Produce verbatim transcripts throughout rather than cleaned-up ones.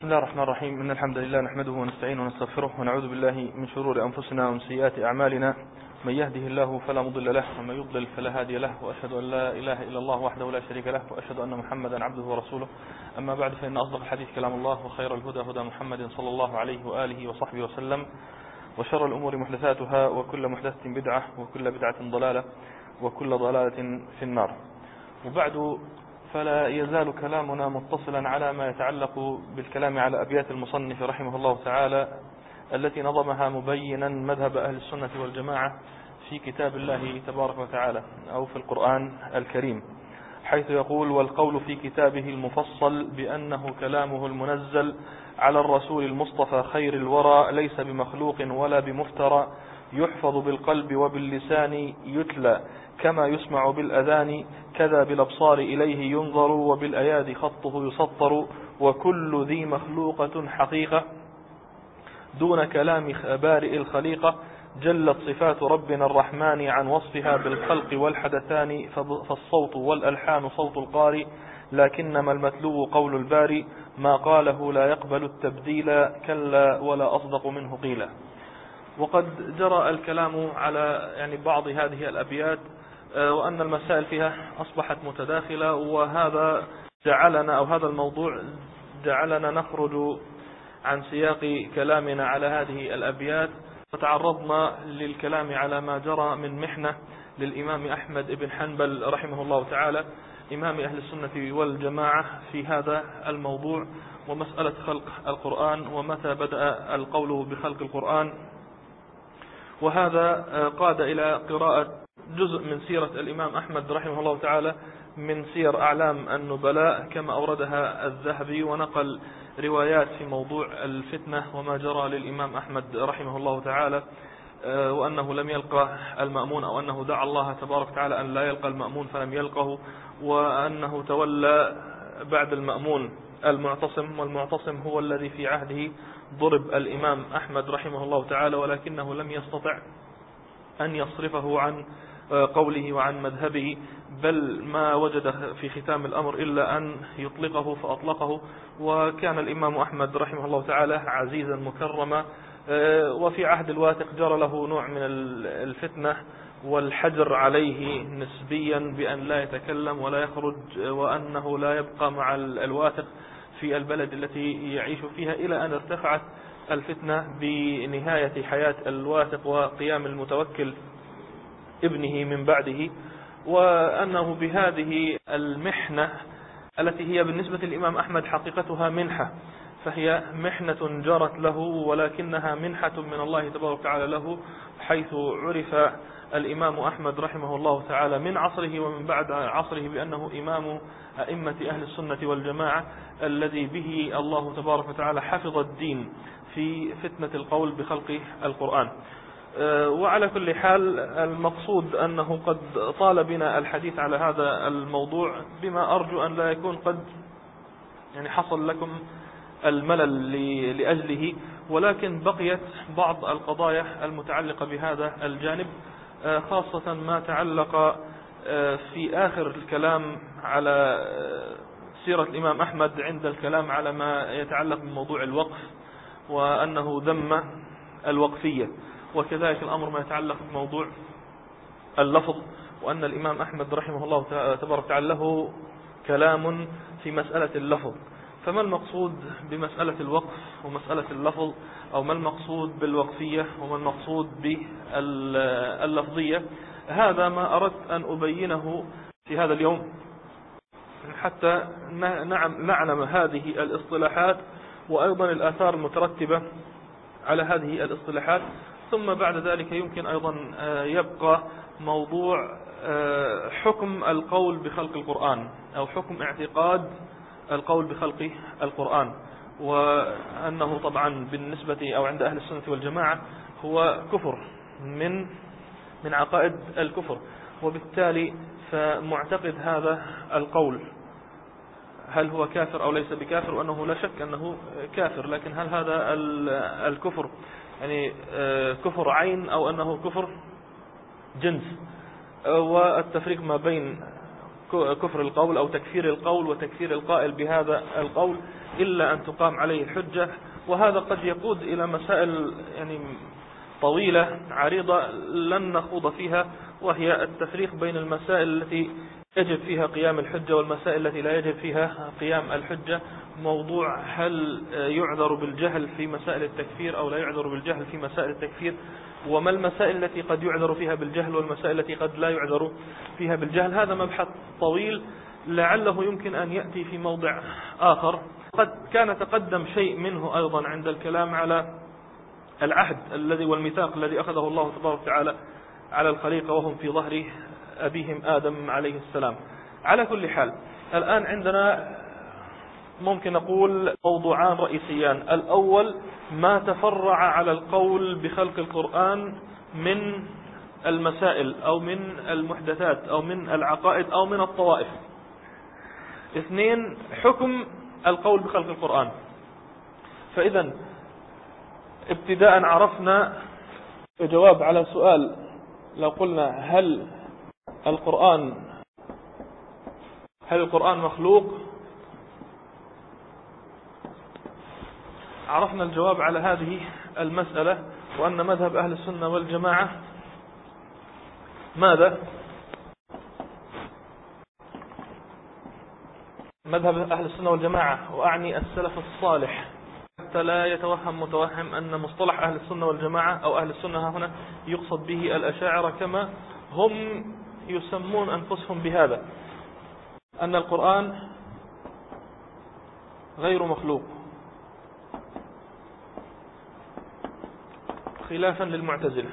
بسم الله الرحمن الرحيم. إن الحمد لله نحمده ونستعينه ونستغفره ونعوذ بالله من شرور أنفسنا ومن سيئات أعمالنا. من يهده الله فلا مضل له ومن يضلل فلا هادي له، وأشهد أن لا إله إلا الله وحده لا شريك له، وأشهد أن محمدا عبده ورسوله. أما بعد، فإن أصدق الحديث كلام الله، وخير الهدى هدى محمد صلى الله عليه وآله وصحبه وسلم، وشر الأمور محدثاتها، وكل محدثة بدعة، وكل بدعة ضلالة، وكل ضلالة في النار. وبعد، فلا يزال كلامنا متصلا على ما يتعلق بالكلام على أبيات المصنف رحمه الله تعالى التي نظمها مبينا مذهب أهل السنة والجماعة في كتاب الله تبارك وتعالى أو في القرآن الكريم، حيث يقول: والقول في كتابه المفصل بأنه كلامه المنزل على الرسول المصطفى خير الورى، ليس بمخلوق ولا بمفترى، يحفظ بالقلب وباللسان يتلى، كما يسمع بالأذان، كذا بالأبصار إليه ينظر، وبالأيادي خطه يسطر، وكل ذي مخلوقة حقيقة دون كلام بارئ الخليقة، جلت صفات ربنا الرحمن عن وصفها بالخلق والحدثان، فالصوت والألحان صوت القارئ، لكنما المتلو قول الباري، ما قاله لا يقبل التبديل، كلا ولا أصدق منه قيلا. وقد جرى الكلام على يعني بعض هذه الأبيات، وأن المسائل فيها أصبحت متداخلة، وهذا جعلنا أو هذا الموضوع جعلنا نخرج عن سياق كلامنا على هذه الأبيات، فتعرضنا للكلام على ما جرى من محنة للإمام أحمد بن حنبل رحمه الله تعالى إمام أهل السنة والجماعة في هذا الموضوع، ومسألة خلق القرآن، ومتى بدأ القول بخلق القرآن. وهذا قاد إلى قراءة جزء من سيرة الإمام أحمد رحمه الله تعالى من سير أعلام النبلاء كما أوردها الذهبي، ونقل روايات في موضوع الفتنة وما جرى للإمام أحمد رحمه الله تعالى، وأنه لم يلقى المأمون، أو أنه دعا الله تبارك وتعالى أن لا يلقى المأمون فلم يلقه، وأنه تولى بعد المأمون المعتصم، والمعتصم هو الذي في عهده ضرب الإمام أحمد رحمه الله تعالى، ولكنه لم يستطع أن يصرفه عن قوله وعن مذهبه، بل ما وجد في ختام الأمر إلا أن يطلقه فأطلقه. وكان الإمام أحمد رحمه الله تعالى عزيزا مكرما، وفي عهد الواثق جرى له نوع من الفتنة والحجر عليه نسبيا بأن لا يتكلم ولا يخرج، وأنه لا يبقى مع الواثق في البلد التي يعيش فيها، إلى أن ارتفعت الفتنة بنهاية حياة الواثق وقيام المتوكل ابنه من بعده، وأنه بهذه المحنة التي هي بالنسبة للإمام أحمد حقيقتها منحة، فهي محنة جرت له، ولكنها منحة من الله تبارك وتعالى له، حيث عرف الإمام أحمد رحمه الله تعالى من عصره ومن بعد عصره بأنه إمام أئمة أهل السنة والجماعة، الذي به الله تبارك وتعالى حفظ الدين في فتنة القول بخلق القرآن. وعلى كل حال، المقصود أنه قد طال بنا الحديث على هذا الموضوع، بما أرجو أن لا يكون قد يعني حصل لكم الملل لأجله، ولكن بقيت بعض القضايا المتعلقة بهذا الجانب، خاصة ما تعلق في آخر الكلام على سيرة الإمام أحمد عند الكلام على ما يتعلق بموضوع الوقف، وأنه ذم الوقفية، وكذلك الأمر ما يتعلق بموضوع اللفظ، وأن الإمام أحمد رحمه الله تبارك وتعالى له كلام في مسألة اللفظ. فما المقصود بمسألة الوقف ومسألة اللفظ، أو ما المقصود بالوقفية وما المقصود باللفظية؟ هذا ما أردت أن أبينه في هذا اليوم، حتى نعلم هذه الاصطلاحات وأيضا الآثار المترتبة على هذه الاصطلاحات. ثم بعد ذلك يمكن أيضا يبقى موضوع حكم القول بخلق القرآن، أو حكم اعتقاد القول بخلق القرآن، وأنه طبعا بالنسبة أو عند أهل السنة والجماعة هو كفر من من عقائد الكفر، وبالتالي فمعتقد هذا القول هل هو كافر أو ليس بكافر، وأنه لا شك أنه كافر، لكن هل هذا الكفر يعني كفر عين أو أنه كفر جنس؟ والتفريق ما بين كفر القول أو تكفير القول وتكفير القائل بهذا القول إلا أن تقام عليه الحجة. وهذا قد يقود إلى مسائل يعني طويلة عريضة لن نخوض فيها، وهي التفريق بين المسائل التي يجب فيها قيام الحجة والمسائل التي لا يجب فيها قيام الحجة. موضوع هل يعذر بالجهل في مسائل التكفير أو لا يعذر بالجهل في مسائل التكفير، وما المسائل التي قد يعذر فيها بالجهل والمسائل التي قد لا يعذر فيها بالجهل. هذا مبحث طويل لعله يمكن أن يأتي في موضع آخر. قد كان تقدم شيء منه أيضا عند الكلام على العهد الذي والميثاق الذي أخذه الله تبارك وتعالى على الخليقة وهم في ظهر أبيهم آدم عليه السلام. على كل حال الآن عندنا ممكن نقول موضوعان رئيسيان. الأول ما تفرع على القول بخلق القرآن من المسائل أو من المحدثات أو من العقائد أو من الطوائف. اثنين، حكم القول بخلق القرآن. فإذا ابتداء عرفنا جواب على سؤال لو قلنا هل القرآن هل القرآن مخلوق، عرفنا الجواب على هذه المسألة، وأن مذهب أهل السنة والجماعة ماذا؟ مذهب أهل السنة والجماعة، وأعني السلف الصالح حتى لا يتوهم متوهم أن مصطلح أهل السنة والجماعة أو أهل السنة هنا يقصد به الأشاعرة كما هم يسمون أنفسهم بهذا، أن القرآن غير مخلوق، خلافا للمعتزلة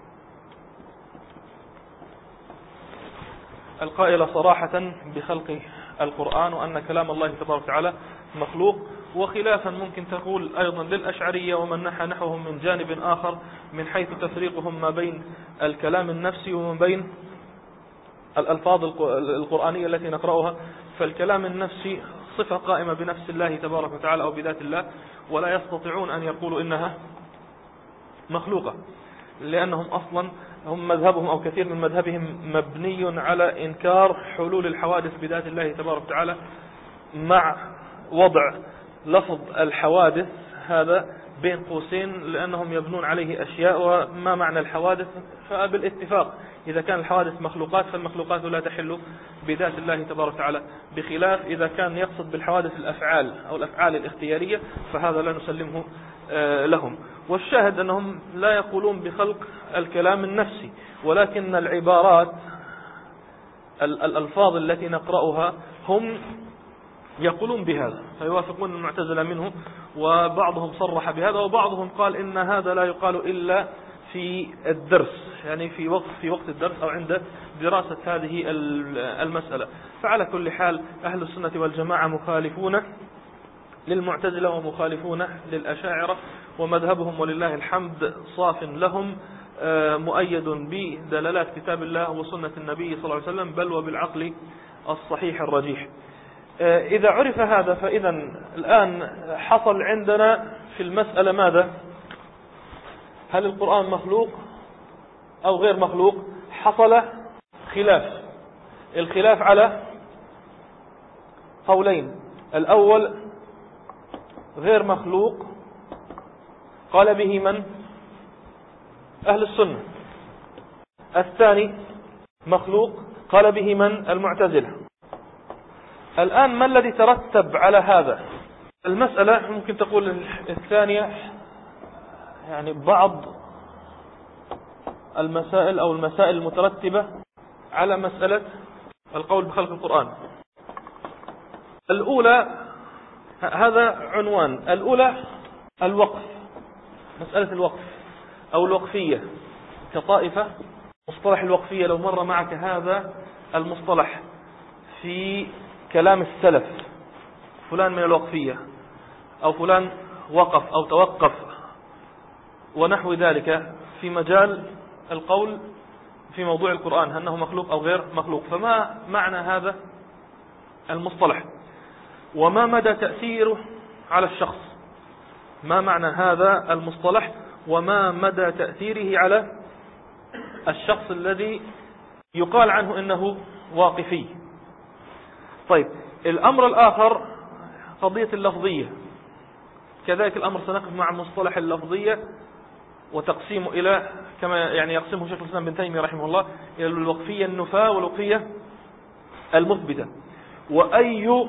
القائلة صراحة بخلق القرآن وأن كلام الله تبارك وتعالى مخلوق، وخلافا ممكن تقول أيضا للأشعرية ومن نحى نحوهم من جانب آخر من حيث تفريقهم ما بين الكلام النفسي وما بين الألفاظ القرآنية التي نقرأها. فالكلام النفسي صفة قائمة بنفس الله تبارك وتعالى أو بذات الله، ولا يستطيعون أن يقولوا إنها مخلوقة، لأنهم أصلا هم مذهبهم أو كثير من مذهبهم مبني على إنكار حلول الحوادث بذات الله تبارك وتعالى، مع وضع لفظ الحوادث هذا بين قوسين لأنهم يبنون عليه أشياء. وما معنى الحوادث؟ فبالاتفاق إذا كان الحوادث مخلوقات فالمخلوقات لا تحل بذات الله تبارك وتعالى، بخلاف إذا كان يقصد بالحوادث الأفعال أو الأفعال الاختيارية فهذا لا نسلمه لهم. والشاهد أنهم لا يقولون بخلق الكلام النفسي، ولكن العبارات الألفاظ التي نقرأها هم يقولون بهذا، فيوافقون المعتزلة منه، وبعضهم صرح بهذا وبعضهم قال إن هذا لا يقال إلا في الدرس، يعني في وقت في وقت الدرس أو عند دراسة هذه المسألة. فعلى كل حال أهل السنة والجماعة مخالفون للمعتزلة ومخالفون للأشاعرة، ومذهبهم ولله الحمد صاف لهم مؤيد بدلالات كتاب الله وسنة النبي صلى الله عليه وسلم، بل وبالعقل الصحيح الرجيح. إذا عرف هذا فإذا الآن حصل عندنا في المسألة ماذا؟ هل القرآن مخلوق أو غير مخلوق؟ حصل خلاف. الخلاف على قولين. الأول غير مخلوق قال به من؟ أهل السنة. الثاني مخلوق قال به من؟ المعتزلة. الآن ما الذي ترتب على هذا؟ المسألة ممكن تقول الثانية يعني بعض المسائل أو المسائل المترتبة على مسألة القول بخلق القرآن. الأولى هذا عنوان. الأولى الوقف، مسألة الوقف أو الوقفية كطائفة. مصطلح الوقفية لو مر معك هذا المصطلح في كلام السلف، فلان من الوقفية أو فلان وقف أو توقف ونحو ذلك في مجال القول في موضوع القرآن أنه مخلوق أو غير مخلوق، فما معنى هذا المصطلح وما مدى تأثيره على الشخص؟ ما معنى هذا المصطلح وما مدى تأثيره على الشخص الذي يقال عنه إنه واقفي؟ طيب الأمر الآخر قضية اللفظية، كذلك الأمر سنقف مع مصطلح اللفظية وتقسيمه إلى كما يعني يقسمه شيخ الإسلام بن تيمية رحمه الله إلى الوقفية النفاة والوقفية المثبتة. وأي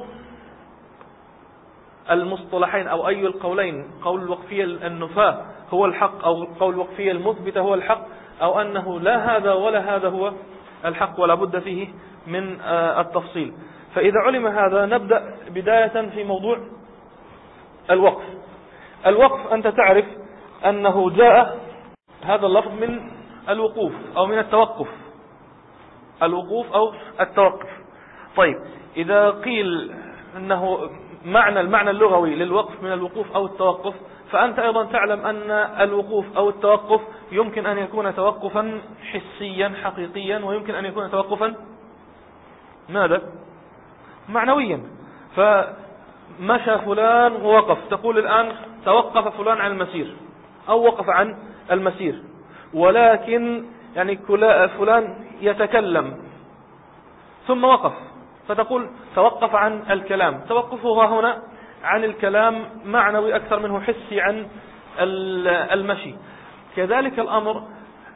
المصطلحين أو أي القولين، قول الوقفية النفاة هو الحق أو قول الوقفية المثبتة هو الحق، أو أنه لا هذا ولا هذا هو الحق ولا بد فيه من التفصيل. فإذا علم هذا نبدأ بداية في موضوع الوقف. الوقف أنت تعرف أنه جاء هذا اللفظ من الوقوف أو من التوقف، الوقوف أو التوقف. طيب إذا قيل أنه معنى المعنى اللغوي للوقف من الوقوف أو التوقف، فأنت أيضا تعلم أن الوقوف أو التوقف يمكن أن يكون توقفا حسيا حقيقيا، ويمكن أن يكون توقفا ماذا؟ معنويا. فمشى فلان ووقف، تقول الآن توقف فلان عن المسير أو وقف عن المسير، ولكن يعني فلان يتكلم ثم وقف، فتقول توقف عن الكلام. توقفه هنا عن الكلام معنوي أكثر منه حسي عن المشي. كذلك الأمر،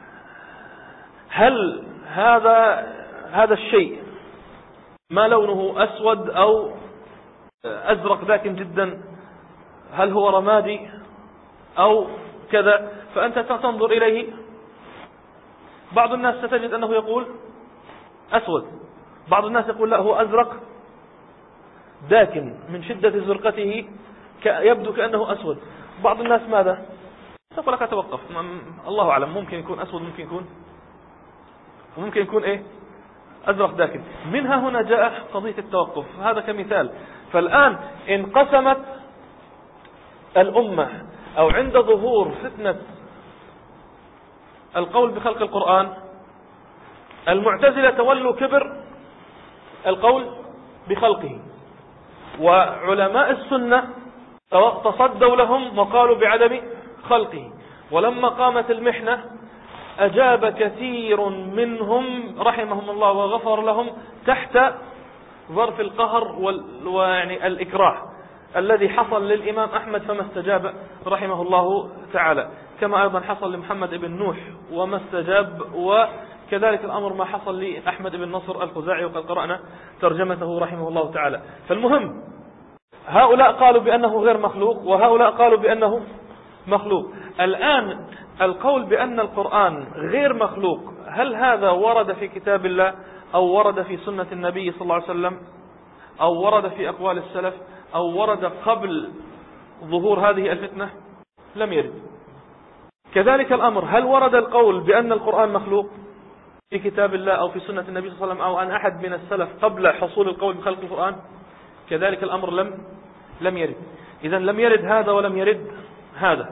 هل هذا هذا الشيء ما لونه أسود أو أزرق داكن جدا، هل هو رمادي أو كذا، فأنت تنظر إليه. بعض الناس ستجد أنه يقول أسود، بعض الناس يقول لا هو أزرق داكن من شدة زرقته يبدو كأنه أسود. بعض الناس ماذا؟ سوف لك توقف، الله أعلم، ممكن يكون أسود، ممكن يكون وممكن يكون إيه أزرق داكن. منها هنا جاء قضية التوقف، هذا كمثال. فالآن انقسمت الأمة أو عند ظهور فتنة القول بخلق القرآن، المعتزلة تولوا كبر القول بخلقه، وعلماء السنة تصدوا لهم وقالوا بعدم خلقه. ولما قامت المحنة أجاب كثير منهم رحمهم الله وغفر لهم تحت ظرف القهر ويعني الإكراه الذي حصل للإمام أحمد، فما استجاب رحمه الله تعالى، كما أيضا حصل لمحمد بن نوح وما استجاب، وكذلك الأمر ما حصل لأحمد بن نصر الخزاعي وقد قرأنا ترجمته رحمه الله تعالى. فالمهم هؤلاء قالوا بأنه غير مخلوق وهؤلاء قالوا بأنه مخلوق. الآن القول بأن القرآن غير مخلوق، هل هذا ورد في كتاب الله أو ورد في سنة النبي صلى الله عليه وسلم أو ورد في أقوال السلف أو ورد قبل ظهور هذه الفتنة؟ لم يرد. كذلك الأمر، هل ورد القول بأن القرآن مخلوق في كتاب الله أو في سنة النبي صلى الله عليه وسلم أو عن أحد من السلف قبل حصول القول بخلق القرآن؟ كذلك الأمر لم لم يرد. إذن لم يرد هذا ولم يرد هذا.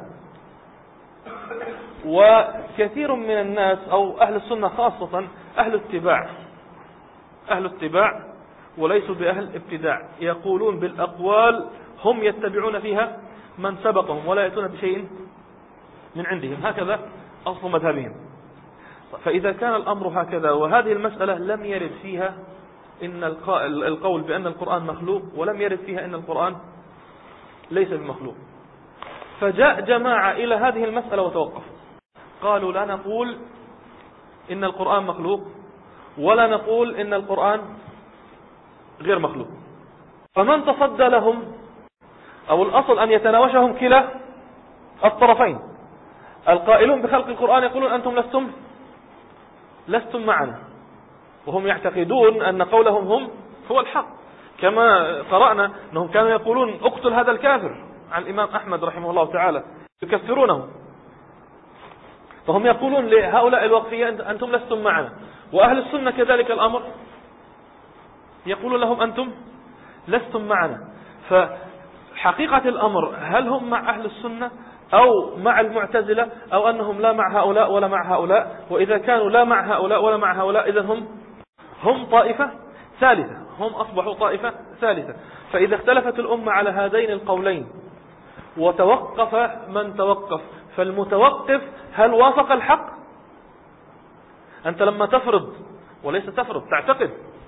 وكثير من الناس أو أهل السنة خاصة أهل اتباع أهل اتباع وليسوا بأهل ابتداع، يقولون بالأقوال هم يتبعون فيها من سبقهم ولا يأتون بشيء من عندهم، هكذا أصل مذهبهم. فإذا كان الأمر هكذا وهذه المسألة لم يرد فيها إن القول بأن القرآن مخلوق ولم يرد فيها إن القرآن ليس بمخلوق، فجاء جماعة إلى هذه المسألة وتوقفوا، قالوا لا نقول إن القرآن مخلوق ولا نقول إن القرآن غير مخلوق. فمن تصدى لهم أو الأصل أن يتناوشهم كلا الطرفين. القائلون بخلق القرآن يقولون أنتم لستم لستم معنا، وهم يعتقدون أن قولهم هم هو الحق، كما قرأنا أنهم كانوا يقولون اقتل هذا الكافر عن الإمام أحمد رحمه الله تعالى، يكفرونه. فهم يقولون لهؤلاء الوقفية أنتم لستم معنا، وأهل السنة كذلك الأمر يقولون لهم أنتم لستم معنا. فحقيقة الأمر هل هم مع أهل السنة أو مع المعتزلة أو أنهم لا مع هؤلاء ولا مع هؤلاء؟ وإذا كانوا لا مع هؤلاء ولا مع هؤلاء إذن هم هم طائفة ثالثة، هم أصبحوا طائفة ثالثة. فإذا اختلفت الأمة على هذين القولين وتوقف من توقف، فالمتوقف هل وافق الحق؟ أنت لما تفرض وليس تفرض تعتقد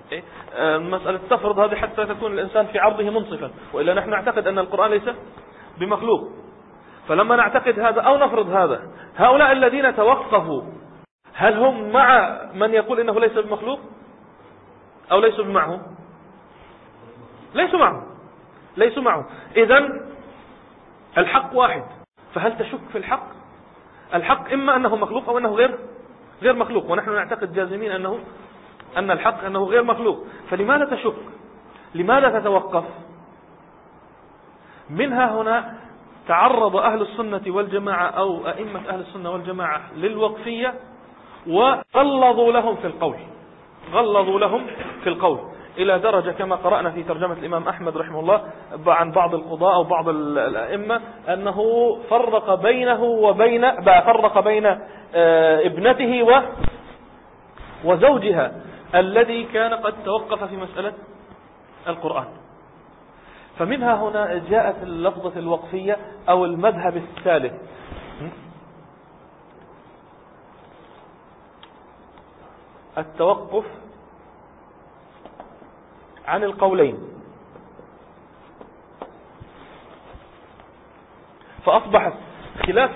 مسألة تفرض هذه حتى تكون الإنسان في عرضه منصفا، وإلا نحن نعتقد أن القرآن ليس بمخلوق. فلما نعتقد هذا أو نفرض هذا، هؤلاء الذين توقفوا هل هم مع من يقول إنه ليس بمخلوق أو ليسوا معه؟ ليسوا معه ليسوا معه إذن الحق واحد. فهل تشك في الحق؟ الحق إما أنه مخلوق أو أنه غير غير مخلوق، ونحن نعتقد جازمين أنه أن الحق أنه غير مخلوق. فلماذا تشك؟ لماذا تتوقف؟ منها هنا تعرض أهل السنة والجماعة أو أئمة أهل السنة والجماعة للوقفية وغلظوا لهم في القول غلظوا لهم في القول إلى درجة كما قرأنا في ترجمة الإمام أحمد رحمه الله عن بعض القضاء أو بعض الأئمة أنه فرق بينه وبين فرق بين ابنته وزوجها الذي كان قد توقف في مسألة القرآن. فمنها هنا جاءت اللفظة الوقفية أو المذهب الثالث، التوقف عن القولين. فأصبحت خلاف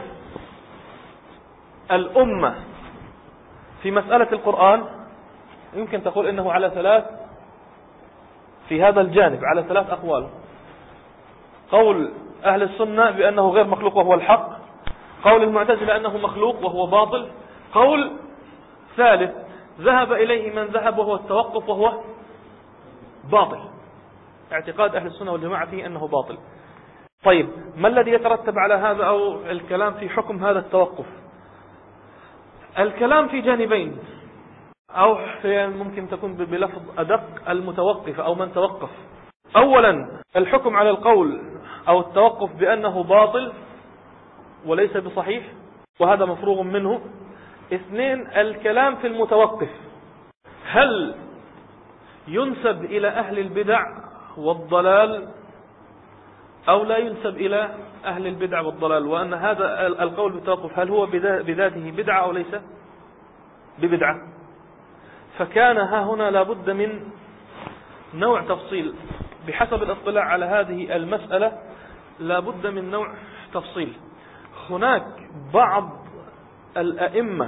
الأمة في مسألة القرآن يمكن تقول إنه على ثلاث في هذا الجانب على ثلاث أقوال. قول أهل السنة بأنه غير مخلوق وهو الحق، قول المعتزلة أنه مخلوق وهو باطل، قول ثالث ذهب إليه من ذهب وهو التوقف وهو باطل. اعتقاد أهل السنة والجماعة فيه أنه باطل. طيب ما الذي يترتب على هذا أو الكلام في حكم هذا التوقف؟ الكلام في جانبين، أو ممكن تكون بلفظ أدق المتوقف أو من توقف. أولا الحكم على القول أو التوقف بأنه باطل وليس بصحيح وهذا مفروغ منه. اثنين الكلام في المتوقف، هل ينسب إلى أهل البدع والضلال أو لا ينسب إلى أهل البدع والضلال، وأن هذا القول بالتوقف هل هو بذاته بدعة أو ليس ببدعة. فكان ها هنا لابد من نوع تفصيل بحسب الاطلاع على هذه المسألة، لابد من نوع تفصيل. هناك بعض الأئمة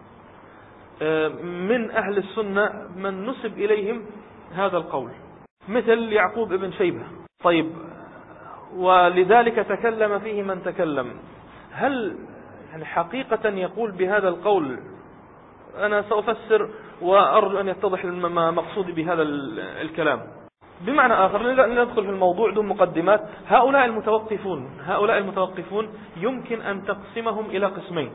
من أهل السنة من نسب إليهم هذا القول مثل يعقوب ابن شيبة. طيب ولذلك تكلم فيه من تكلم. هل يعني حقيقة يقول بهذا القول؟ أنا سأفسر وأرجو أن يتضح ما مقصودي بهذا الكلام. بمعنى آخر ندخل في الموضوع دون مقدمات. هؤلاء المتوقفون هؤلاء المتوقفون يمكن أن تقسمهم إلى قسمين.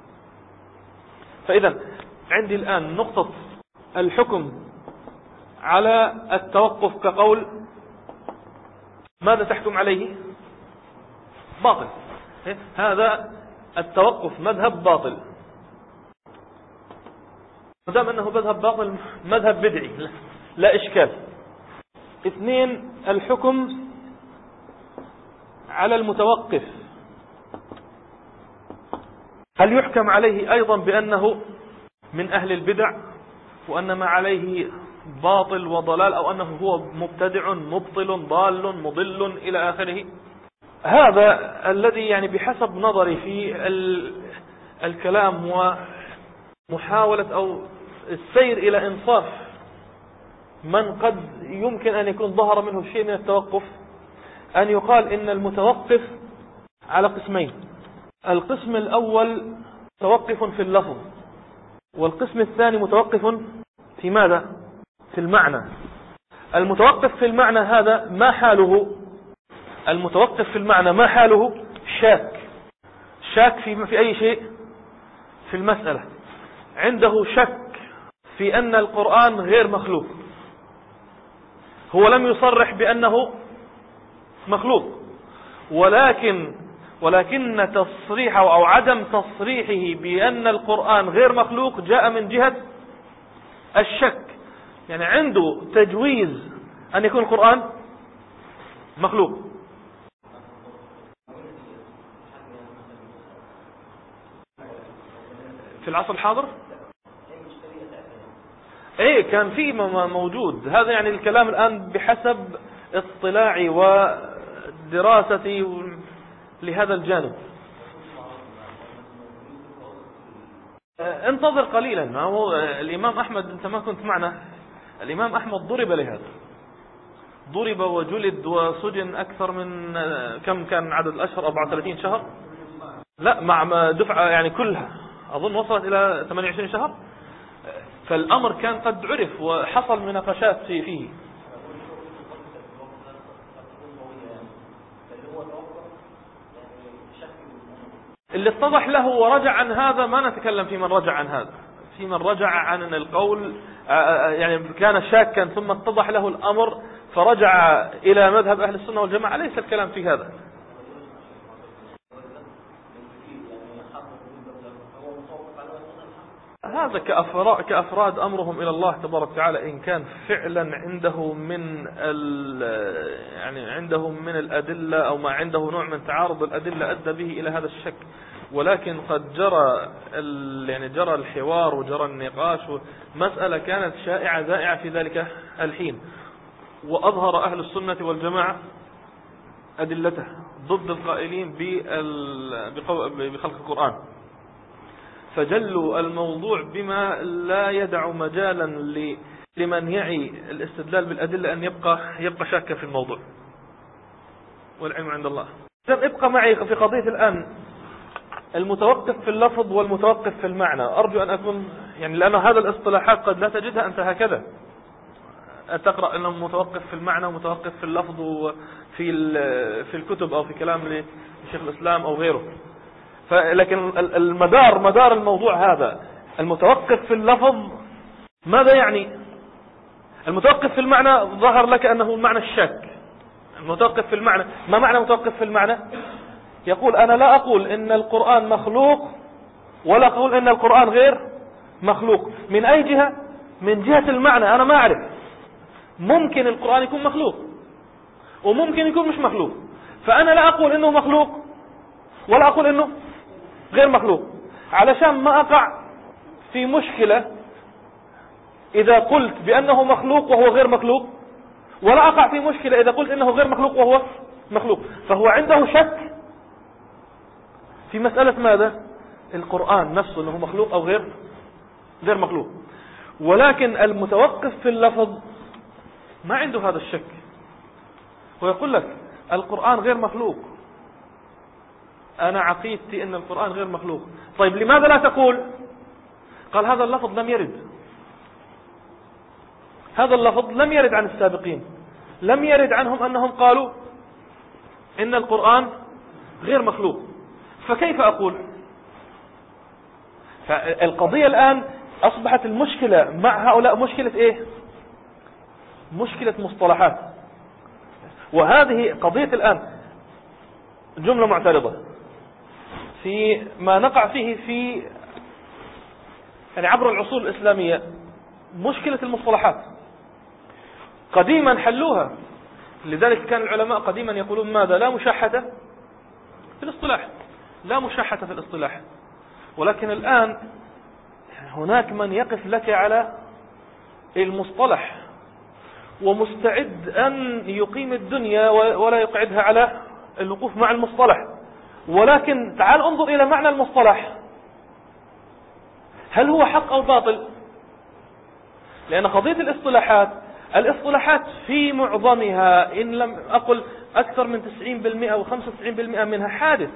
فإذا عندي الآن نقطة الحكم على التوقف كقول، ماذا تحكم عليه؟ باطل. هذا التوقف مذهب باطل. ما دام أنه مذهب باطل مذهب بدعي لا إشكال. اثنين الحكم على المتوقف، هل يحكم عليه أيضا بأنه من أهل البدع وأن ما عليه باطل وضلال أو أنه هو مبتدع مبطل ضال مضل إلى آخره؟ هذا الذي يعني بحسب نظري في الكلام ومحاولة أو السير إلى إنصاف من قد يمكن أن يكون ظهر منه شيء من التوقف، أن يقال إن المتوقف على قسمين. القسم الأول توقف في اللفظ، والقسم الثاني متوقف في ماذا؟ في المعنى. المتوقف في المعنى هذا ما حاله؟ المتوقف في المعنى ما حاله؟ شاك شاك في في أي شيء في المسألة، عنده شك في أن القرآن غير مخلوق. هو لم يصرح بأنه مخلوق، ولكن ولكن تصريحه أو عدم تصريحه بأن القرآن غير مخلوق جاء من جهة الشك. يعني عنده تجويز أن يكون القرآن مخلوق. في العصر الحاضر ايه كان في موجود هذا، يعني الكلام الآن بحسب اطلاعي ودراستي لهذا الجانب. انتظر قليلا. هو الإمام أحمد، أنت ما كنت معنا، الإمام أحمد ضرب لهذا، ضرب وجلد وسجن أكثر من كم كان عدد الأشهر؟ أربعة وثلاثين شهر، لا مع دفعة يعني كلها أظن وصلت إلى ثمانية وعشرين شهر. فالأمر كان قد عرف وحصل مناقشات فيه. اللي اتضح له ورجع عن هذا ما نتكلم في من رجع عن هذا، في من رجع عن القول يعني كان شاكا ثم اتضح له الأمر فرجع إلى مذهب أهل السنة والجماعة، ليس الكلام في هذا. هذا كأفراد, كأفراد أمرهم إلى الله تبارك وتعالى، إن كان فعلا عنده من يعني عندهم من الأدلة أو ما عنده نوع من تعارض الأدلة أدى به إلى هذا الشك. ولكن قد جرى يعني جرى الحوار وجرى النقاش، مسألة كانت شائعة ذائعة في ذلك الحين، وأظهر أهل السنة والجماعة أدلته ضد القائلين بخلق القرآن، فجلوا الموضوع بما لا يدع مجالا لمن يعي الاستدلال بالأدلة أن يبقى يبقى شاكا في الموضوع، والعلم عند الله. ابقى معي في قضية الآن المتوقف في اللفظ والمتوقف في المعنى. أرجو أن أكون يعني، لأن هذا الاصطلاحات قد لا تجدها أنت هكذا تقرأ أنه متوقف في المعنى ومتوقف في اللفظ وفي في الكتب أو في كلام لشيخ الإسلام أو غيره. لكن المدار مدار الموضوع هذا المتوقف في اللفظ ماذا يعني؟ المتوقف في المعنى ظهر لك أنه المعنى الشك. المتوقف في المعنى، ما معنى متوقف في المعنى؟ يقول أنا لا أقول إن القرآن مخلوق ولا أقول إن القرآن غير مخلوق. من أي جهة؟ من جهة المعنى. أنا ما أعرف، ممكن القرآن يكون مخلوق وممكن يكون مش مخلوق، فأنا لا أقول إنه مخلوق ولا أقول إنه غير مخلوق، علشان ما أقع في مشكلة إذا قلت بأنه مخلوق وهو غير مخلوق، ولا أقع في مشكلة إذا قلت إنه غير مخلوق وهو مخلوق. فهو عنده شك في مسألة ماذا؟ القرآن نفسه أنه مخلوق أو غير غير مخلوق. ولكن المتوقف في اللفظ ما عنده هذا الشك، ويقول لك القرآن غير مخلوق، أنا عقيدتي أن القرآن غير مخلوق. طيب لماذا لا تقول؟ قال هذا اللفظ لم يرد، هذا اللفظ لم يرد عن السابقين، لم يرد عنهم أنهم قالوا إن القرآن غير مخلوق، فكيف أقول؟ فالقضية الآن أصبحت المشكلة مع هؤلاء مشكلة إيه؟ مشكلة مصطلحات. وهذه قضية الآن جملة معترضة في ما نقع فيه في يعني عبر العصور الإسلامية، مشكلة المصطلحات. قديما حلوها، لذلك كان العلماء قديما يقولون ماذا؟ لا مشاحة في الاصطلاح، لا مشاحة في الاصطلاح. ولكن الآن هناك من يقف لك على المصطلح ومستعد أن يقيم الدنيا ولا يقعدها على الوقوف مع المصطلح. ولكن تعال انظر إلى معنى المصطلح، هل هو حق أو باطل؟ لأن قضية الاصطلاحات الاصطلاحات في معظمها إن لم أقل أكثر من تسعين بالمئة أو خمسة وتسعين بالمئة منها حادث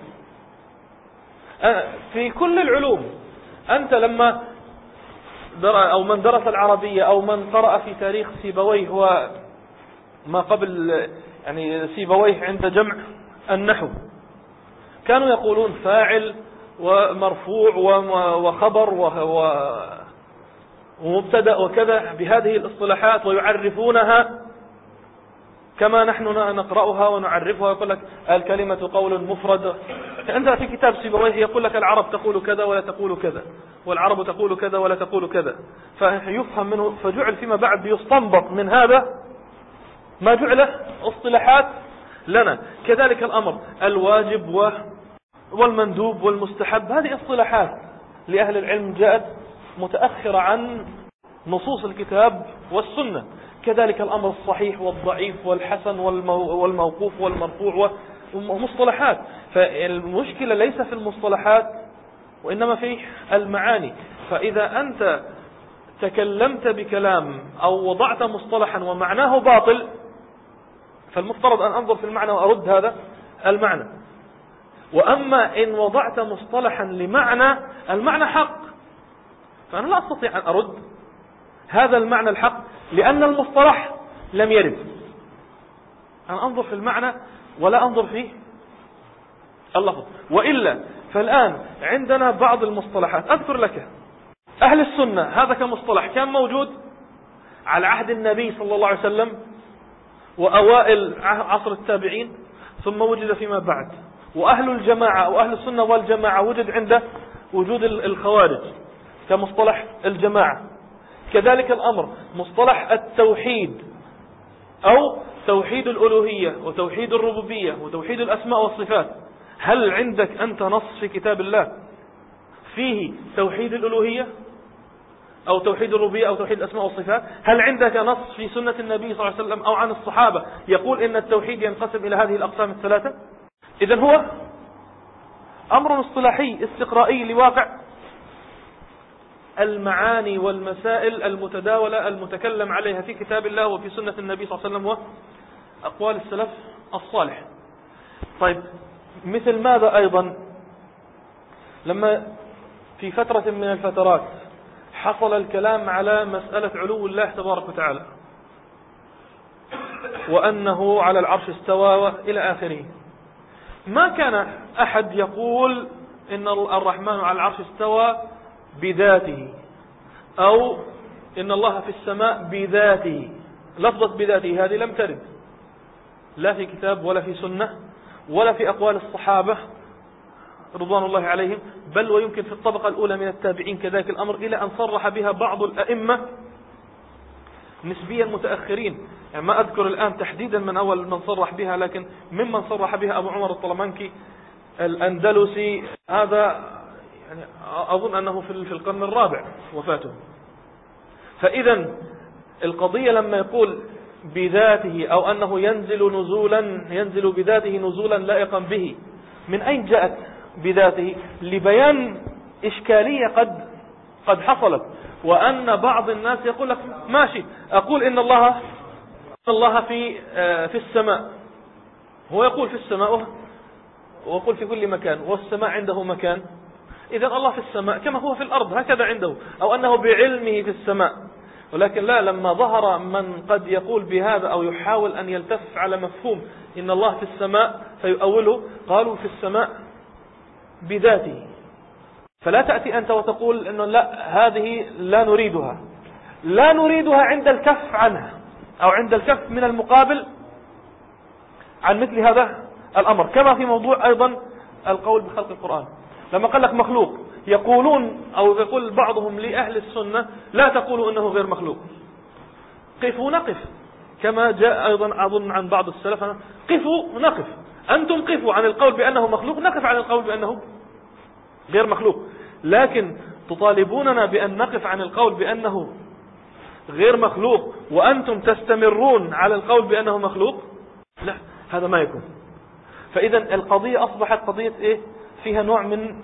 في كل العلوم. أنت لما درس أو من درس العربية أو من قرأ في تاريخ سيبويه وما قبل يعني سيبويه عند جمع النحو، كانوا يقولون فاعل ومرفوع وخبر ومبتدأ وكذا بهذه الاصطلاحات، ويعرفونها كما نحن نقرأها ونعرفها. يقول لك الكلمة قول مفرد. أنت في كتاب سيبويه يقول لك العرب تقول كذا ولا تقول كذا، والعرب تقول كذا ولا تقول كذا، فيفهم منه، فجعل فيما بعد يستنبط من هذا ما جعل اصطلاحات لنا. كذلك الأمر الواجب والمندوب والمستحب، هذه اصطلاحات لأهل العلم جاءت متأخرة عن نصوص الكتاب والسنة. كذلك الأمر الصحيح والضعيف والحسن والموقوف والمرفوع ومصطلحات. فالمشكلة ليس في المصطلحات وإنما في المعاني. فإذا أنت تكلمت بكلام أو وضعت مصطلحا ومعناه باطل، فالمفترض أن أنظر في المعنى وأرد هذا المعنى. وأما إن وضعت مصطلحا لمعنى المعنى حق، فأنا لا أستطيع أن أرد هذا المعنى الحق لأن المصطلح لم يرد. أنا أنظر في المعنى ولا أنظر في اللفظ. وإلا فالآن عندنا بعض المصطلحات أذكر لك. أهل السنة هذا كمصطلح كان موجود على عهد النبي صلى الله عليه وسلم وأوائل عصر التابعين، ثم وجد فيما بعد. وأهل الجماعة أو أهل السنة والجماعة وجد عند وجود الخوارج كمصطلح الجماعة. كذلك الأمر مصطلح التوحيد أو توحيد الألوهية وتوحيد الربوبية وتوحيد الأسماء والصفات. هل عندك أنت نص في كتاب الله فيه توحيد الألوهية أو توحيد الربوبية أو توحيد الأسماء والصفات؟ هل عندك نص في سنة النبي صلى الله عليه وسلم أو عن الصحابة يقول إن التوحيد ينقسم إلى هذه الأقسام الثلاثة؟ إذن هو أمر اصطلاحي استقرائي لواقع المعاني والمسائل المتداولة المتكلم عليها في كتاب الله وفي سنة النبي صلى الله عليه وسلم وأقوال السلف الصالح. طيب، مثل ماذا أيضا؟ لما في فترة من الفترات حصل الكلام على مسألة علو الله تبارك وتعالى وأنه على العرش استوى إلى آخره، ما كان أحد يقول إن الرحمن على العرش استوى بذاته أو إن الله في السماء بذاته. لفظة بذاته هذه لم ترد لا في كتاب ولا في سنة ولا في أقوال الصحابة رضوان الله عليهم، بل ويمكن في الطبقة الأولى من التابعين كذلك الأمر، إلى أن صرح بها بعض الأئمة نسبيا متأخرين. يعني ما أذكر الآن تحديدا من أول من صرح بها، لكن ممن صرح بها أبو عمر الطلمانكي الأندلسي، هذا يعني أظن أنه في القرن الرابع وفاته. فإذا القضية لما يقول بذاته أو أنه ينزل نزولا ينزل بذاته نزولا لائقا به، من أين جاءت بذاته؟ لبيان إشكالية قد قد حصلت، وأن بعض الناس يقول لك ماشي، أقول إن الله الله في في السماء، هو يقول في السماء ويقول في كل مكان، والسماء عنده مكان، إذا الله في السماء كما هو في الأرض هكذا عنده، أو أنه بعلمه في السماء. ولكن لا، لما ظهر من قد يقول بهذا أو يحاول أن يلتف على مفهوم إن الله في السماء فيؤوله، قالوا في السماء بذاته. فلا تأتي أنت وتقول إنه لا، هذه لا نريدها لا نريدها عند الكف عنها أو عند الكف من المقابل عن مثل هذا الأمر. كما في موضوع أيضا القول بخلق القرآن، لما قال لك مخلوق، يقولون أو يقول بعضهم لأهل السنة لا تقولوا إنه غير مخلوق، قفوا نقف، كما جاء أيضا أظن عن بعض السلف، قفوا نقف، أنتم قفوا عن القول بأنه مخلوق، نقف عن القول بأنه غير مخلوق. لكن تطالبوننا بأن نقف عن القول بأنه غير مخلوق وأنتم تستمرون على القول بأنه مخلوق؟ لا، هذا ما يكون. فإذا القضية أصبحت قضية إيه؟ فيها نوع من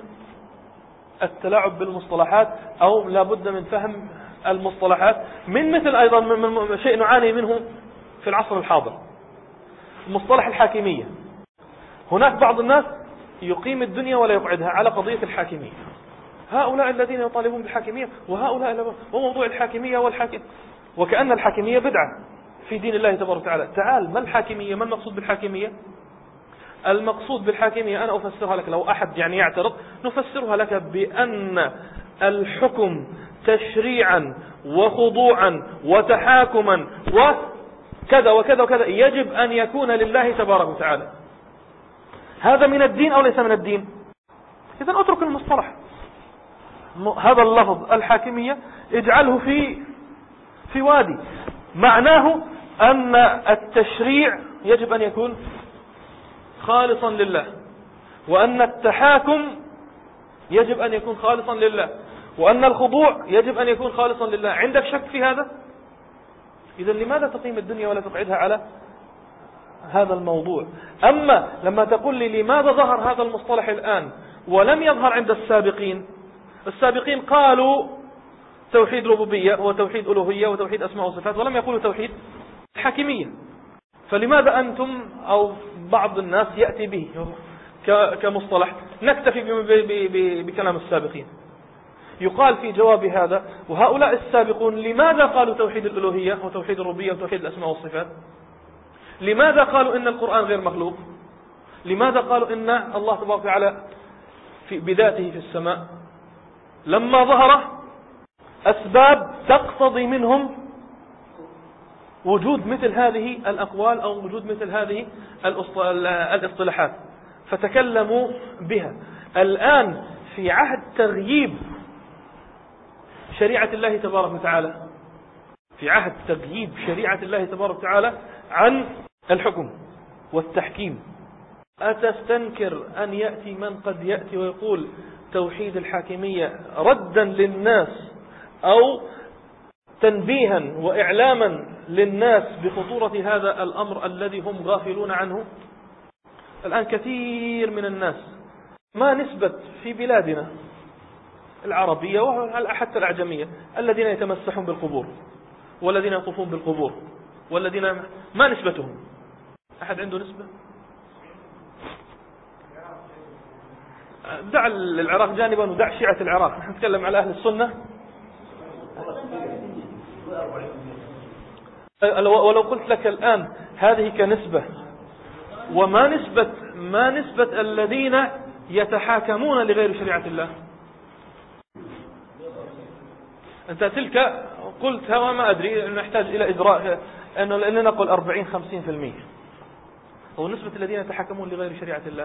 التلاعب بالمصطلحات، أو لابد من فهم المصطلحات. من مثل أيضا من شيء نعاني منه في العصر الحاضر، مصطلح الحاكمية. هناك بعض الناس يقيم الدنيا ولا يقعدها على قضية الحاكمية، هؤلاء الذين يطالبون بالحاكمية وهؤلاء لا، وموضوع الحاكمية والحاكم، وكأن الحاكمية بدعة في دين الله تبارك وتعالى. تعال، ما الحاكمية؟ ما المقصود بالحاكمية؟ المقصود بالحاكمية أنا أفسرها لك، لو أحد يعني يعترض نفسرها لك بأن الحكم تشريعا وخضوعا وتحاكما وكذا وكذا وكذا يجب أن يكون لله تبارك وتعالى. هذا من الدين أو ليس من الدين؟ إذن أترك المصطلح، هذا اللفظ الحاكمية اجعله في في وادي، معناه أن التشريع يجب أن يكون خالصا لله، وأن التحاكم يجب أن يكون خالصا لله، وأن الخضوع يجب أن يكون خالصا لله. عندك شك في هذا؟ إذا لماذا تقيم الدنيا ولا تقعدها على هذا الموضوع؟ أما لما تقول لي لماذا ظهر هذا المصطلح الآن ولم يظهر عند السابقين؟ السابقين قالوا توحيد ربوبية وتوحيد ألوهية وتوحيد أسماء وصفات، ولم يقولوا توحيد حاكمية. فلماذا أنتم أو بعض الناس يأتي به كمصطلح؟ نكتفي بكلام السابقين. يقال في جواب هذا: وهؤلاء السابقون لماذا قالوا توحيد الألوهية وتوحيد الربوبية وتوحيد الأسماء والصفات؟ لماذا قالوا إن القرآن غير مخلوق؟ لماذا قالوا إن الله تبارك وتعالى في بذاته في السماء؟ لما ظهر أسباب تقتضي منهم وجود مثل هذه الأقوال أو وجود مثل هذه الاصطلاحات، فتكلموا بها. الآن في عهد تغييب شريعة الله تبارك وتعالى، في عهد تغييب شريعة الله تبارك وتعالى عن الحكم والتحكيم، أتستنكر أن يأتي من قد يأتي ويقول توحيد الحاكمية ردا للناس أو تنبيها وإعلاما للناس بخطورة هذا الأمر الذي هم غافلون عنه؟ الآن كثير من الناس، ما نسبة في بلادنا العربية وحتى الأعجمية الذين يتمسحون بالقبور والذين يطوفون بالقبور والذين ما نسبتهم؟ أحد عنده نسبة؟ دع العراق جانبا ودع شيعة العراق، نحن نتكلم على أهل السنة. ولو قلت لك الآن هذه كنسبة، وما نسبة ما نسبة الذين يتحاكمون لغير شريعة الله؟ أنت تلك قلت هو ما أدري، نحتاج إلى إدراك أنه لأننا نقول أربعين خمسين في المية. هو نسبة الذين يتحاكمون لغير شريعة الله؟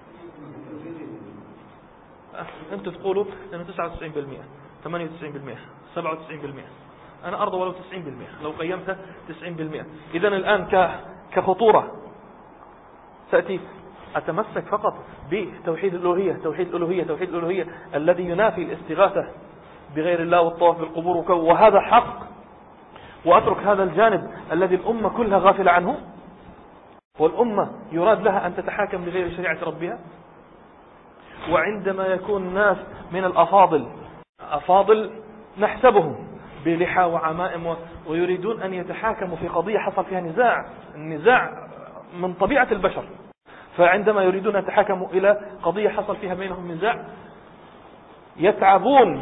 أنتم تقولوا أنه تسعة وتسعين بالمئة، ثمانية وتسعين بالمئة، سبعة وتسعين بالمئة. أنا أرضى ولو تسعين بالمئة، لو قيمتها تسعين بالمئة. إذن الآن كخطورة تأتي أتمسك فقط بتوحيد الألوهية، توحيد الألوهية، توحيد الألوهية الذي ينافي الاستغاثة بغير الله والطواف بالقبور، وهذا حق، وأترك هذا الجانب الذي الأمة كلها غافلة عنه، والأمة يراد لها أن تتحاكم لغير شريعة ربها. وعندما يكون ناس من الأفاضل أفاضل نحسبهم بلحى وعمائم ويريدون أن يتحاكموا في قضية حصل فيها نزاع، النزاع من طبيعة البشر، فعندما يريدون أن يتحاكموا إلى قضية حصل فيها بينهم نزاع يتعبون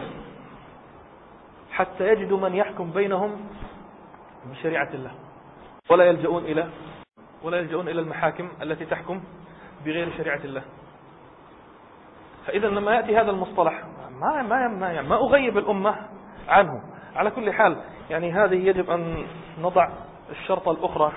حتى يجدوا من يحكم بينهم بشريعة الله، ولا يلجؤون إلى ولا يلجؤون إلى المحاكم التي تحكم بغير شريعة الله. فإذا لما يأتي هذا المصطلح ما ما ما, ما أغيب الأمة عنه. على كل حال يعني هذه يجب أن نضع الشرطة الأخرى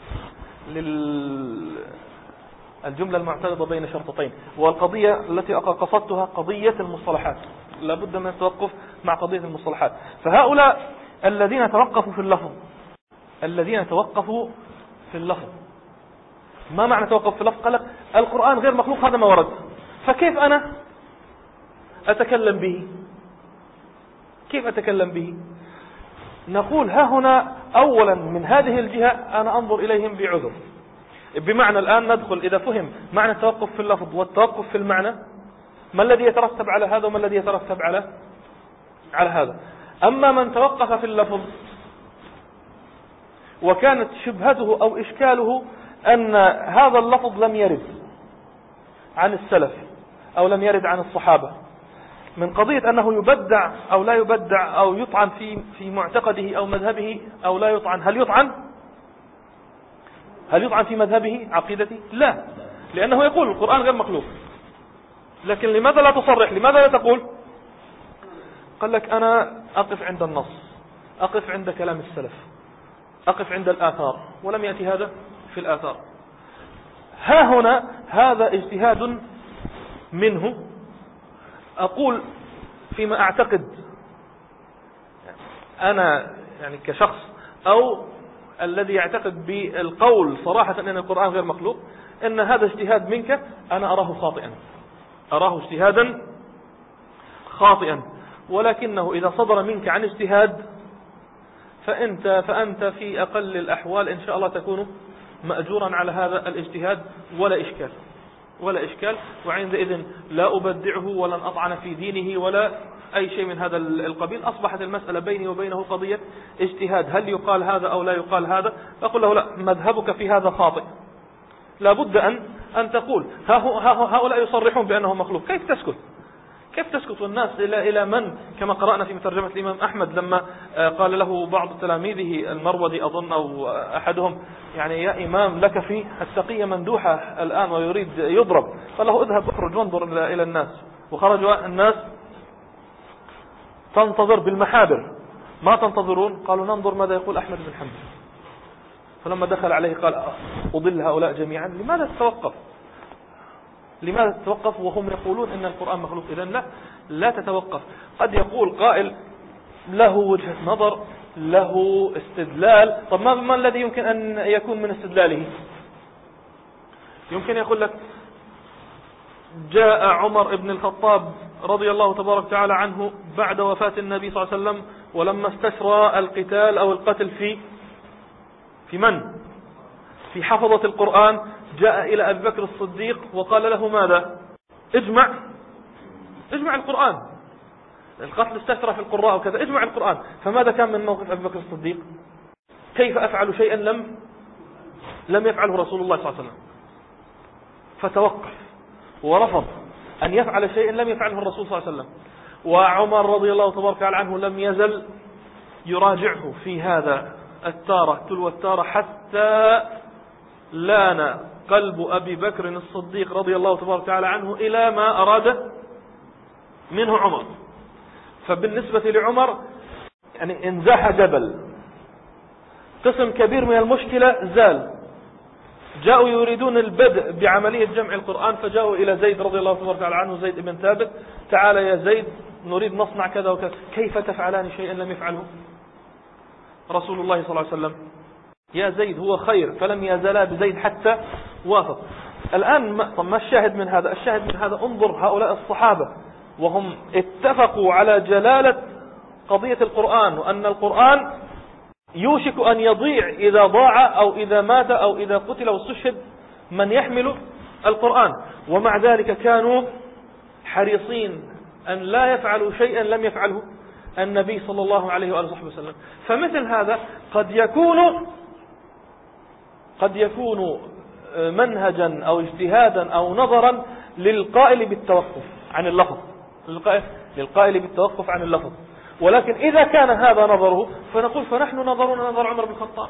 للجملة المعترضة بين شرطتين، والقضية التي قصدتها قضية المصطلحات، لابد من التوقف مع قضية المصطلحات. فهؤلاء الذين توقفوا في اللفظ الذين توقفوا في اللفظ ما معنى توقف في اللفظ؟ قال القرآن غير مخلوق، هذا ما ورد، فكيف أنا أتكلم به؟ كيف أتكلم به؟ نقول ها هنا أولا من هذه الجهة أنا أنظر إليهم بعذر، بمعنى الآن ندخل إذا فهم معنى التوقف في اللفظ والتوقف في المعنى، ما الذي يترتب على هذا وما الذي يترتب على على هذا. أما من توقف في اللفظ وكانت شبهته أو إشكاله أن هذا اللفظ لم يرد عن السلف أو لم يرد عن الصحابة، من قضية أنه يبدع أو لا يبدع أو يطعن في في معتقده أو مذهبه أو لا يطعن. هل يطعن؟ هل يطعن في مذهبه عقيدته؟ لا، لأنه يقول القرآن غير مخلوق. لكن لماذا لا تصرح؟ لماذا لا تقول؟ قال لك أنا أقف عند النص، أقف عند كلام السلف، أقف عند الآثار، ولم يأتي هذا في الآثار. ها هنا هذا اجتهاد منه، أقول فيما أعتقد أنا يعني كشخص، أو الذي يعتقد بالقول صراحة أن القرآن غير مخلوق، أن هذا اجتهاد منك أنا أراه خاطئا، أراه اجتهادا خاطئا. ولكنه إذا صدر منك عن اجتهاد فأنت, فأنت في أقل الأحوال إن شاء الله تكون مأجورا على هذا الاجتهاد ولا إشكال ولا إشكال وعندئذ لا أبدعه ولن أطعن في دينه ولا أي شيء من هذا القبيل. أصبحت المسألة بيني وبينه قضية اجتهاد، هل يقال هذا أو لا يقال هذا؟ أقول له لا، مذهبك في هذا خاطئ، لا بد أن, أن تقول هؤلاء يصرحون بأنه مخلوق، كيف تسكت؟ كيف تسكت والناس إلى إلى من؟ كما قرأنا في ترجمة الإمام أحمد لما قال له بعض تلاميذه المروذي أظن أو أحدهم يعني يا إمام لك في التقية مندوحة الآن ويريد يضرب، قال له اذهب اخرج وانظر إلى الناس، وخرجوا الناس تنتظر بالمحابر، ما تنتظرون؟ قالوا ننظر ماذا يقول أحمد بن حنبل. فلما دخل عليه قال أضل هؤلاء جميعا، لماذا تتوقف؟ لماذا تتوقف وهم يقولون إن القرآن مخلوق؟ إذن لا لا تتوقف. قد يقول قائل له وجهة نظر، له استدلال، طب ما, ما الذي يمكن أن يكون من استدلاله؟ يمكن يقول لك جاء عمر بن الخطاب رضي الله تبارك وتعالى عنه بعد وفاة النبي صلى الله عليه وسلم، ولما استشرى القتال أو القتل في في من؟ في حفظة القرآن، جاء إلى أبي بكر الصديق وقال له ماذا؟ اجمع اجمع القرآن، القتل استشرى في القراء وكذا، اجمع القرآن. فماذا كان من موقف أبي بكر الصديق؟ كيف أفعل شيئا لم لم يفعله رسول الله صلى الله عليه وسلم؟ فتوقف ورفض أن يفعل شيئا لم يفعله الرسول صلى الله عليه وسلم. وعمر رضي الله تبارك وتعالى عنه لم يزل يراجعه في هذا التارة تلو التارة حتى لان قلب أبي بكر الصديق رضي الله تبارك وتعالى عنه إلى ما أراد منه عمر. فبالنسبة لعمر يعني انزاح جبل، قسم كبير من المشكلة زال. جاءوا يريدون البدء بعملية جمع القرآن، فجاءوا إلى زيد رضي الله تبارك وتعالى عنه، زيد بن ثابت، تعال يا زيد نريد نصنع كذا وكذا. كيف تفعلان شيئا لم يفعله رسول الله صلى الله عليه وسلم؟ يا زيد هو خير، فلم يزلا بزيد حتى وافق. الآن ما الشاهد من هذا؟ الشاهد من هذا انظر هؤلاء الصحابة وهم اتفقوا على جلالة قضية القرآن، وأن القرآن يوشك أن يضيع إذا ضاع أو إذا مات أو إذا قتل واستشهد من يحمل القرآن، ومع ذلك كانوا حريصين أن لا يفعلوا شيئا لم يفعله النبي صلى الله عليه وآله وصحبه وسلم. فمثل هذا قد يكون قد يكون منهجا أو اجتهادا أو نظرا للقائل بالتوقف عن اللفظ، للقائل بالتوقف عن اللفظ. ولكن إذا كان هذا نظره فنقول فنحن نظرنا نظر عمر بن الخطاب،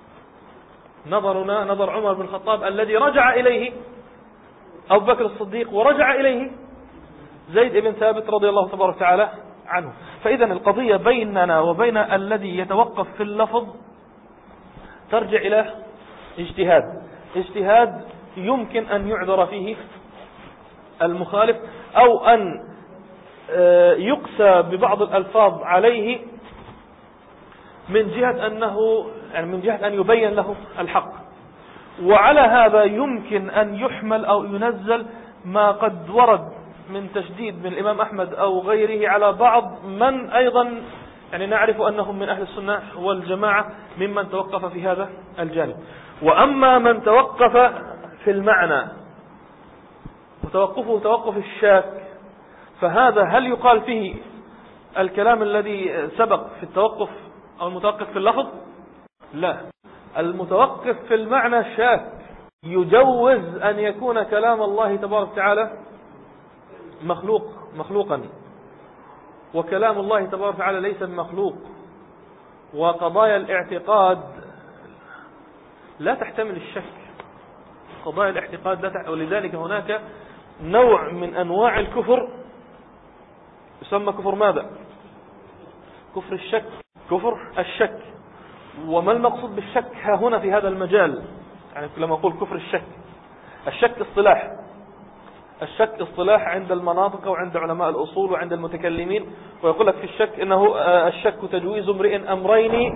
نظرنا نظر عمر بن الخطاب الذي رجع إليه أبو بكر الصديق ورجع إليه زيد بن ثابت رضي الله تبارك وتعالى عنه. فإذا القضية بيننا وبين الذي يتوقف في اللفظ ترجع إلى اجتهاد، اجتهاد يمكن أن يعذر فيه المخالف أو أن يقسى ببعض الألفاظ عليه من جهة أنه يعني من جهة أن يبين له الحق. وعلى هذا يمكن أن يحمل أو ينزل ما قد ورد من تشديد من الإمام أحمد أو غيره على بعض من أيضا يعني نعرف أنهم من أهل السنة والجماعة ممن توقف في هذا الجانب. وأما من توقف في المعنى وتوقفه توقف الشاك، فهذا هل يقال فيه الكلام الذي سبق في التوقف أو المتوقف في اللفظ؟ لا، المتوقف في المعنى شاك، يجوز أن يكون كلام الله تبارك وتعالى مخلوق مخلوقا، وكلام الله تبارك وتعالى ليس مخلوق. وقضايا الاعتقاد لا تحتمل الشك، قضايا الاعتقاد لا تحتمل. ولذلك هناك نوع من أنواع الكفر يسمى كفر ماذا؟ كفر الشك، كفر الشك. وما المقصود بالشك هنا في هذا المجال؟ يعني لما أقول كفر الشك، الشك اصطلاح، الشك اصطلاح عند المناطق وعند علماء الأصول وعند المتكلمين، ويقول لك في الشك إنه الشك تجويز امرئ أمرين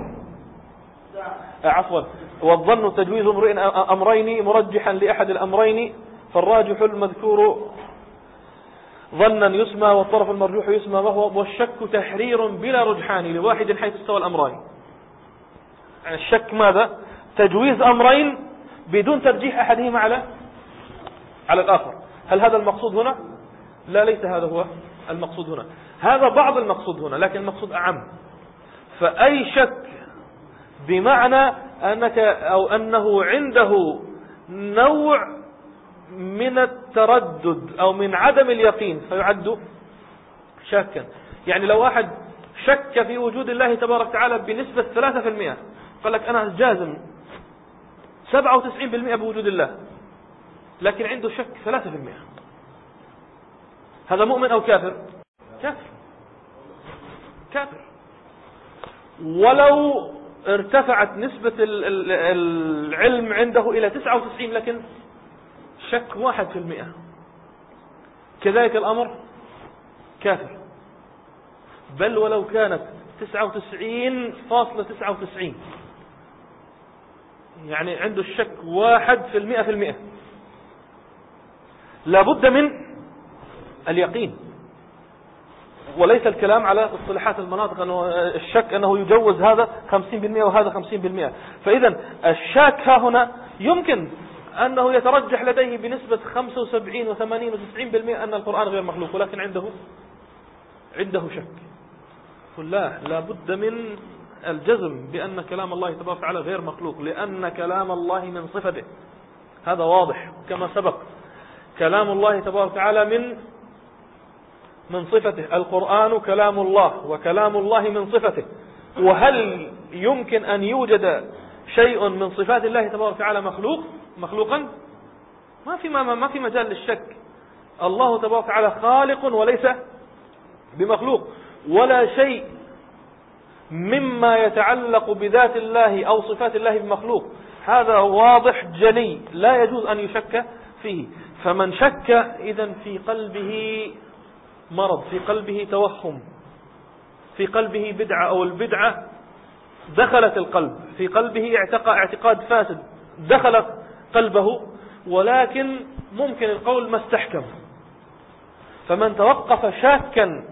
عفوا والظن تجويز امرئ أمرين مرجحا لأحد الأمرين، فالراجح المذكور ظنا يسمى والطرف المرجوح يسمى وهو والشك تحرير بلا رجحان لواحد حيث استوى الأمرين. يعني الشك ماذا؟ تجويز أمرين بدون ترجيح أحدهما على على الآخر. هل هذا المقصود هنا؟ لا، ليس هذا هو المقصود هنا. هذا بعض المقصود هنا، لكن المقصود أعم. فأي شك بمعنى أنك أو أنه عنده نوع من التردد أو من عدم اليقين فيعد شاكا. يعني لو واحد شك في وجود الله تبارك وتعالى بنسبة ثلاثة في المئة، قال لك أنا جازم سبعة وتسعين بالمئة بوجود الله، لكن عنده شك ثلاثة في المئة، هذا مؤمن أو كافر؟ كافر كافر. ولو ارتفعت نسبة العلم عنده إلى تسعة وتسعين لكن شك واحد في المئة، كذلك الأمر كافر. بل ولو كانت تسعة وتسعين فاصلة تسعة وتسعين، يعني عنده الشك واحد في المئة في المئة، لابد من اليقين. وليس الكلام على اصطلاحات المناطق أنه الشك أنه يجوز هذا خمسين بالمئة وهذا خمسين بالمئة. فإذا الشاك ها هنا يمكن أنه يترجح لديه بنسبة خمسة وسبعين وثمانين وتسعين بالمئة أن القرآن غير مخلوق، ولكن عنده عنده شك. لا لابد من الجزم بأن كلام الله تبارك وتعالى غير مخلوق، لأن كلام الله من صفته، هذا واضح كما سبق. كلام الله تبارك وتعالى من من صفته، القرآن كلام الله وكلام الله من صفته. وهل يمكن أن يوجد شيء من صفات الله تبارك وتعالى مخلوق مخلوقا؟ ما في ما, ما في مجال للشك. الله تبارك وتعالى خالق وليس بمخلوق، ولا شيء مما يتعلق بذات الله أو صفات الله بمخلوق. هذا واضح جلي لا يجوز أن يشك فيه. فمن شك إذن في قلبه مرض، في قلبه توهم، في قلبه بدعة، أو البدعة دخلت القلب، في قلبه اعتقاد فاسد دخل قلبه، ولكن ممكن القول ما استحكم. فمن توقف شاكا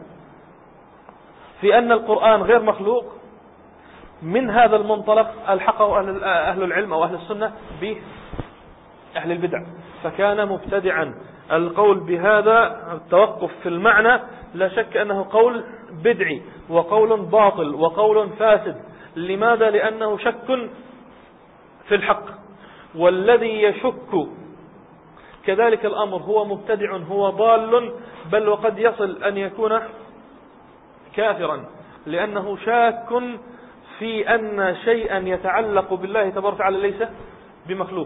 في أن القرآن غير مخلوق من هذا المنطلق الحقه أهل العلم أو أهل السنة بأهل البدع، فكان مبتدعا. القول بهذا التوقف في المعنى لا شك أنه قول بدعي وقول باطل وقول فاسد. لماذا؟ لأنه شك في الحق، والذي يشك كذلك الأمر هو مبتدع، هو ضال، بل وقد يصل أن يكون كافرا، لأنه شاك في أن شيئا يتعلق بالله تبارك وتعالى ليس بمخلوق.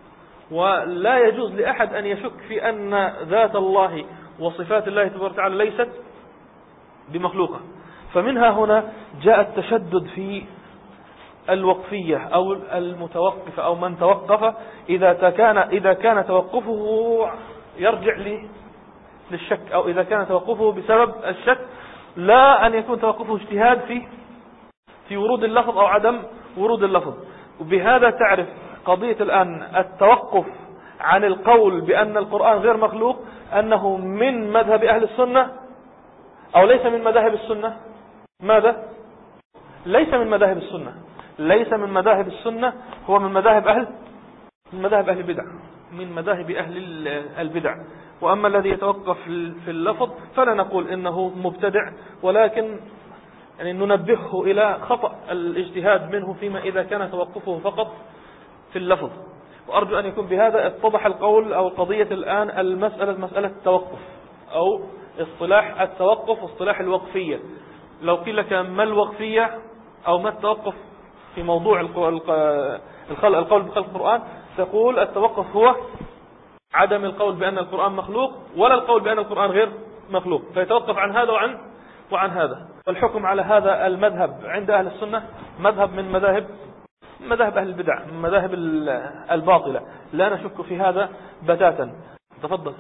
ولا يجوز لأحد أن يشك في أن ذات الله وصفات الله تبارك وتعالى ليست بمخلوقة. فمنها هنا جاء التشدد في الوقفية أو المتوقف أو من توقف، إذا كان إذا كان توقفه يرجع للشك، أو إذا كان توقفه بسبب الشك، لا أن يكون توقفه اجتهاد في في ورود اللفظ أو عدم ورود اللفظ. وبهذا تعرف قضية الآن التوقف عن القول بأن القرآن غير مخلوق أنه من مذهب أهل السنة أو ليس من مذاهب السنة. ماذا؟ ليس من مذاهب السنة، ليس من مذاهب السنة، هو من مذاهب أهل من مذاهب أهل البدع، من مذاهب أهل البدع. وأما الذي يتوقف في اللفظ فلا نقول إنه مبتدع، ولكن يعني ننبهه إلى خطأ الاجتهاد منه فيما إذا كان توقفه فقط في اللفظ. وأرجو أن يكون بهذا اتضح القول أو قضية الآن المسألة مسألة التوقف أو اصطلاح التوقف واصطلاح الوقفية. لو قيل لك ما الوقفية أو ما التوقف في موضوع القول بخلق القرآن، تقول التوقف هو عدم القول بأن القرآن مخلوق ولا القول بأن القرآن غير مخلوق، فيتوقف عن هذا وعن وعن هذا. والحكم على هذا المذهب عند أهل السنة مذهب من مذاهب مذاهب أهل البدع، من مذاهب الباطلة، لا نشك في هذا بتاتا. تفضل.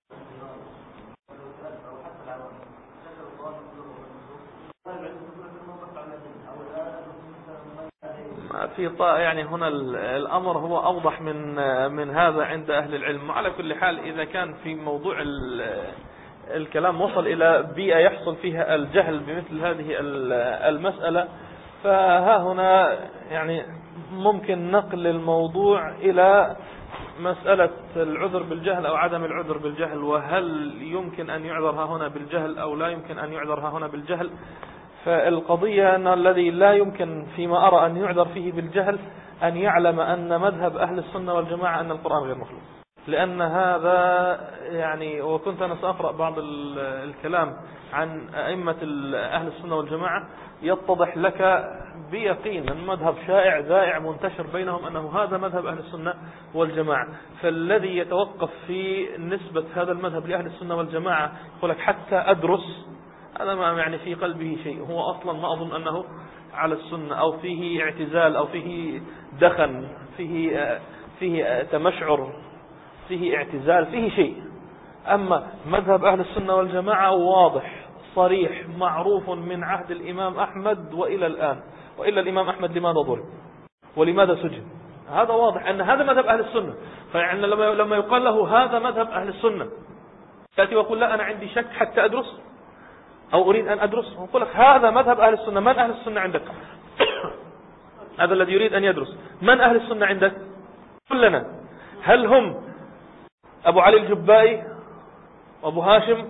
في يعني هنا الأمر هو أوضح من من هذا عند أهل العلم. على كل حال إذا كان في موضوع الكلام وصل إلى بيئة يحصل فيها الجهل بمثل هذه المسألة، فها هنا يعني ممكن نقل الموضوع إلى مسألة العذر بالجهل أو عدم العذر بالجهل، وهل يمكن أن يعذر ها هنا بالجهل أو لا يمكن أن يعذر ها هنا بالجهل. فالقضية أن الذي لا يمكن فيما أرى أن يعذر فيه بالجهل أن يعلم أن مذهب أهل السنة والجماعة أن القرآن غير مخلوق، لأن هذا يعني، وكنت أنا سأقرأ بعض الكلام عن أئمة أهل السنة والجماعة يتضح لك بيقين أن مذهب شائع ذائع منتشر بينهم أنه هذا مذهب أهل السنة والجماعة. فالذي يتوقف في نسبة هذا المذهب لأهل السنة والجماعة يقول لك حتى أدرس، هذا ما يعني في قلبه شيء، هو أصلا ما أظن أنه على السنة أو فيه اعتزال أو فيه دخن، فيه فيه تمشعر، فيه اعتزال، فيه شيء. أما مذهب أهل السنة والجماعة واضح صريح معروف من عهد الإمام أحمد وإلى الآن. وإلا الإمام أحمد لماذا ضرب ولماذا سجن؟ هذا واضح أن هذا مذهب أهل السنة. فيعني لما لما يقال له هذا مذهب أهل السنة تأتي ويقول لا أنا عندي شك حتى أدرس أو أريد أن أدرس، ويقول لك هذا مذهب أهل السنة. من أهل السنة عندك؟ هذا الذي يريد أن يدرس. من أهل السنة عندك؟ كلنا. هل هم أبو علي الجبائي وأبو هاشم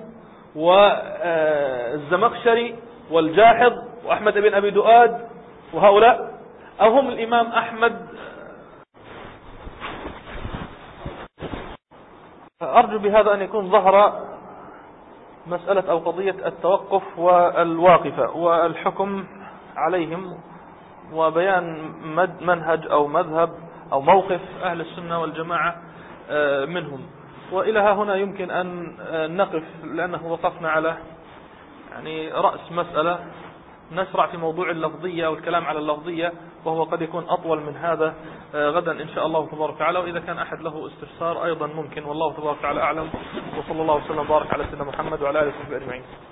والزمخشري والجاحظ وأحمد بن أبي دؤاد وهؤلاء، أو هم الإمام أحمد؟ أرجو بهذا أن يكون ظهر مسألة أو قضية التوقف والواقفة والحكم عليهم وبيان منهج أو مذهب أو موقف أهل السنة والجماعة منهم. وإلى ها هنا يمكن أن نقف، لأنه وقفنا على يعني رأس مسألة، نشرع في موضوع اللفظية والكلام على اللفظية، وهو قد يكون أطول من هذا غدا إن شاء الله تبارك وتعالى. وإذا كان أحد له استفسار أيضا ممكن، والله تبارك وتعالى أعلم. وصلى الله وسلم وبارك على سيدنا محمد وعلى آله وصحبه أجمعين.